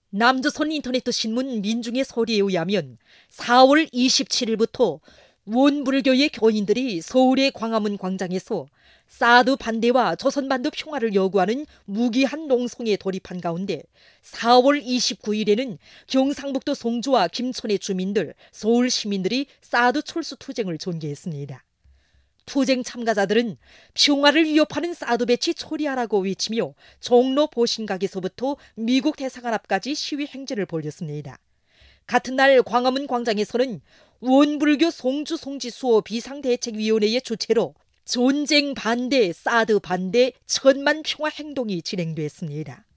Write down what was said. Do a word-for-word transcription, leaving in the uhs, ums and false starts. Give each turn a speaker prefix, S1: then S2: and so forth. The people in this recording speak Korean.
S1: 남조선 인터넷 신문 민중의 소리에 의하면 사월 이십칠일부터 원불교의 교인들이 서울의 광화문 광장에서 사드 반대와 조선반도 평화를 요구하는 무기한 농성에 돌입한 가운데 사월 이십구일에는 경상북도 송주와 김천의 주민들, 서울 시민들이 사드 철수 투쟁을 전개했습니다. 투쟁 참가자들은 평화를 위협하는 사드 배치 처리하라고 외치며 종로 보신각에서부터 미국 대사관 앞까지 시위 행진을 벌였습니다. 같은 날 광화문 광장에서는 원불교 송주 송지수호 비상대책위원회의 주최로 전쟁 반대, 사드 반대 천만 평화 행동이 진행됐습니다.